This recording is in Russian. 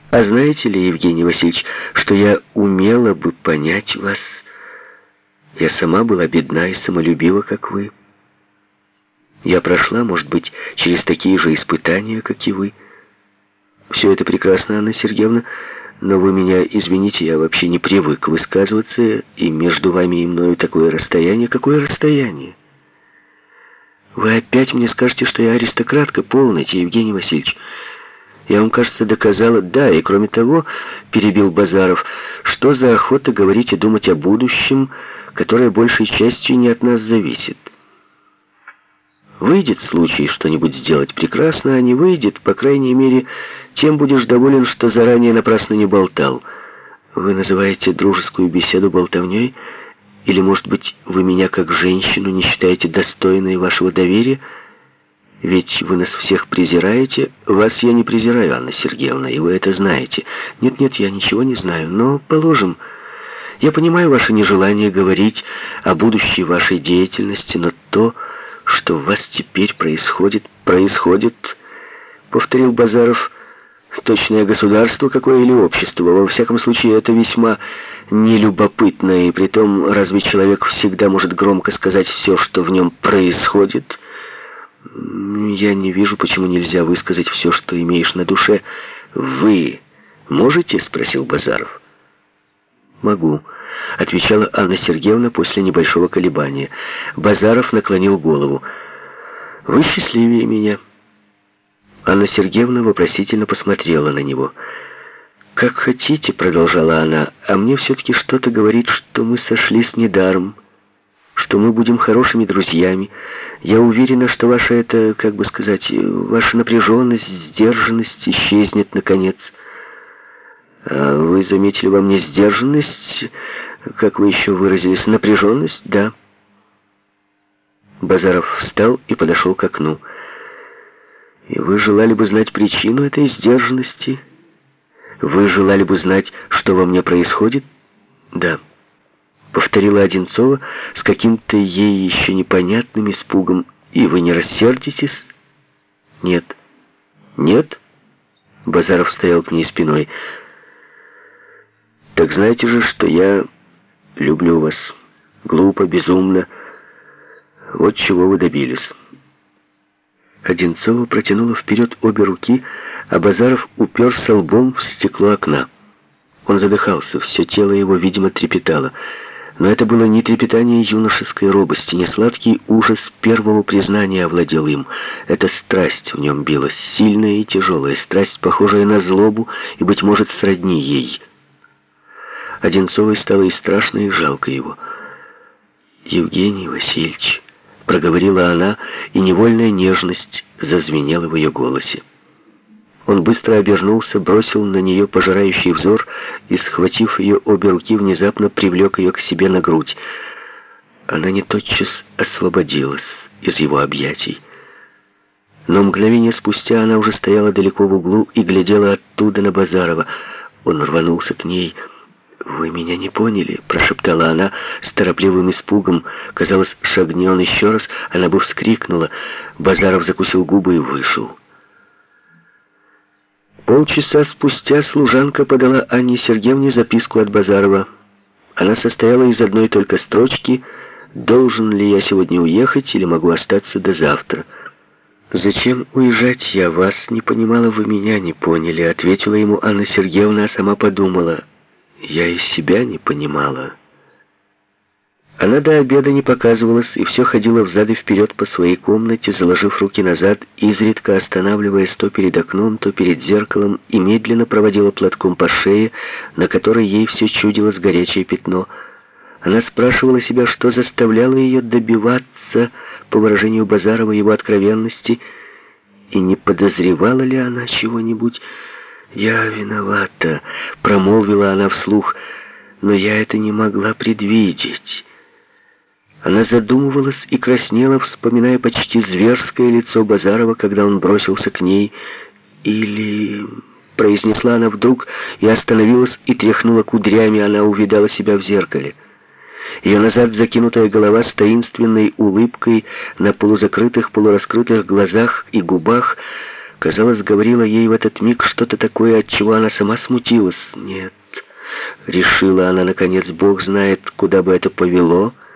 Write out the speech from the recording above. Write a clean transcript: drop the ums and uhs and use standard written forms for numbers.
А знаете ли, Евгений Васильевич, что я умела бы понять вас? Я сама была бедна и самолюбива, как вы. Я прошла, может быть, через такие же испытания, как и вы. Все это прекрасно, Анна Сергеевна, но вы меня извините, я вообще не привык высказываться, и между вами и мною такое расстояние. Какое расстояние? Вы опять мне скажете, что я аристократка? Полноте, Евгений Васильевич. Я вам, кажется, доказала... Да, и кроме того, перебил Базаров, что за охота говорить и думать о будущем, которое большей частью не от нас зависит. Выйдет случай что-нибудь сделать прекрасно, а не выйдет, по крайней мере, тем будешь доволен, что заранее напрасно не болтал. Вы называете дружескую беседу болтовней? Или, может быть, вы меня как женщину не считаете достойной вашего доверия? Ведь вы нас всех презираете. Вас я не презираю, Анна Сергеевна, и вы это знаете. Нет, я ничего не знаю, но, положим, я понимаю ваше нежелание говорить о будущей вашей деятельности, но то, что у вас теперь происходит, повторил Базаров, точное государство какое или общество. Во всяком случае, это весьма нелюбопытно, и притом, разве человек всегда может громко сказать все, что в нем происходит? Я не вижу, почему нельзя высказать все, что имеешь на душе. Вы можете? Спросил Базаров. Могу, отвечала Анна Сергеевна после небольшого колебания. Базаров наклонил голову. Вы счастливее меня. Анна Сергеевна вопросительно посмотрела на него. «Как хотите», — продолжала она, — «а мне все-таки что-то говорит, что мы сошлись недаром, что мы будем хорошими друзьями. Я уверена, что ваша это, как бы сказать, ваша напряженность, сдержанность исчезнет наконец». «А вы заметили во мне сдержанность, как вы еще выразились, напряженность?» «Да». Базаров встал и подошел к окну. «И вы желали бы знать причину этой сдержанности? Вы желали бы знать, что во мне происходит?» «Да», — повторила Одинцова с каким-то ей еще непонятным испугом. «И вы не рассердитесь?» «Нет». «Нет?» — Базаров стоял к ней спиной. «Так знаете же, что я люблю вас. Глупо, безумно. Вот чего вы добились». Одинцова протянула вперед обе руки, а Базаров уперся лбом в стекло окна. Он задыхался, все тело его, видимо, трепетало. Но это было не трепетание юношеской робости, не сладкий ужас первого признания овладел им. Эта страсть в нем билась, сильная и тяжелая, страсть, похожая на злобу и, быть может, сродни ей. Одинцовой стало и страшно, и жалко его. «Евгений Васильевич», — проговорила она, и невольная нежность зазвенела в ее голосе. Он быстро обернулся, бросил на нее пожирающий взор и, схватив ее обе руки, внезапно привлек ее к себе на грудь. Она не тотчас освободилась из его объятий. Но мгновение спустя она уже стояла далеко в углу и глядела оттуда на Базарова. Он рванулся к ней. «Вы меня не поняли», — прошептала она с торопливым испугом. Казалось, шагни он еще раз, она бы вскрикнула. Базаров закусил губы и вышел. Полчаса спустя служанка подала Анне Сергеевне записку от Базарова. Она состояла из одной только строчки: «Должен ли я сегодня уехать или могу остаться до завтра?» «Зачем уезжать? Я вас не понимала, вы меня не поняли», — ответила ему Анна Сергеевна, а сама подумала: «Я и себя не понимала». Она до обеда не показывалась и все ходила взад и вперед по своей комнате, заложив руки назад, изредка останавливаясь то перед окном, то перед зеркалом, и медленно проводила платком по шее, на которой ей все чудилось горячее пятно. Она спрашивала себя, что заставляло ее добиваться, по выражению Базарова, его откровенности, и не подозревала ли она чего-нибудь. «Я виновата», — промолвила она вслух, — «но я это не могла предвидеть». Она задумывалась и краснела, вспоминая почти зверское лицо Базарова, когда он бросился к ней. «Или...» — произнесла она вдруг и остановилась и тряхнула кудрями. Она увидала себя в зеркале. Ее назад закинутая голова с таинственной улыбкой на полузакрытых, полураскрытых глазах и губах казалось, говорила ей в этот миг что-то такое, от чего она сама смутилась. Нет, решила она, наконец, Бог знает, куда бы это повело,